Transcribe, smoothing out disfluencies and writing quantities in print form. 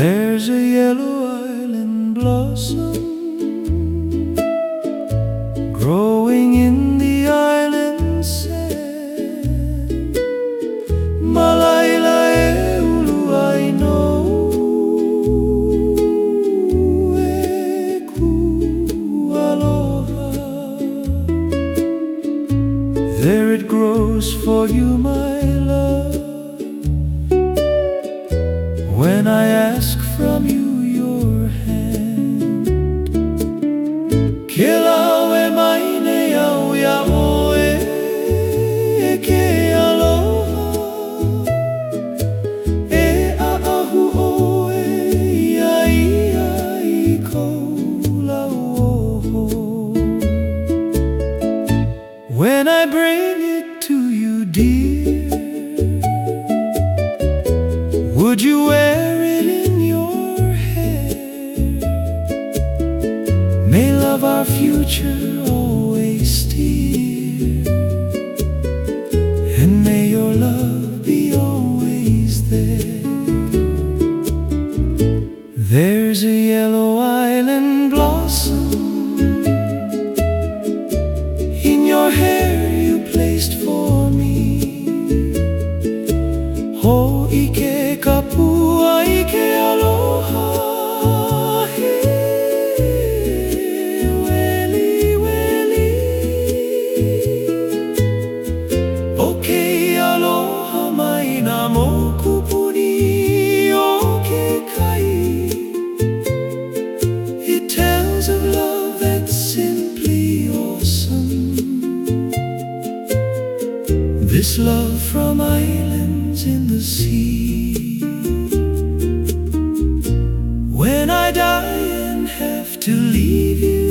There's a yellow island blossom growing in the island sand. Malaila e ulu ai no e ku aloha. There it grows for you, my love, when I ask from you your hand. Kilawe maine au ya oe e ke aloha e a ahu oe ia ia I kou lauoho. When I bring it to you, dear, would you wear it in your hair? May love our future always steer, and may your love be always there. There's a yellow island blossom in your hair you placed for me. Ho ike kapua ike aloha he weli weli. Okay, aloha mai na mokupuni o ke kai. It tells of love that's simply awesome. This love from islands in the sea. When I die and have to leave you,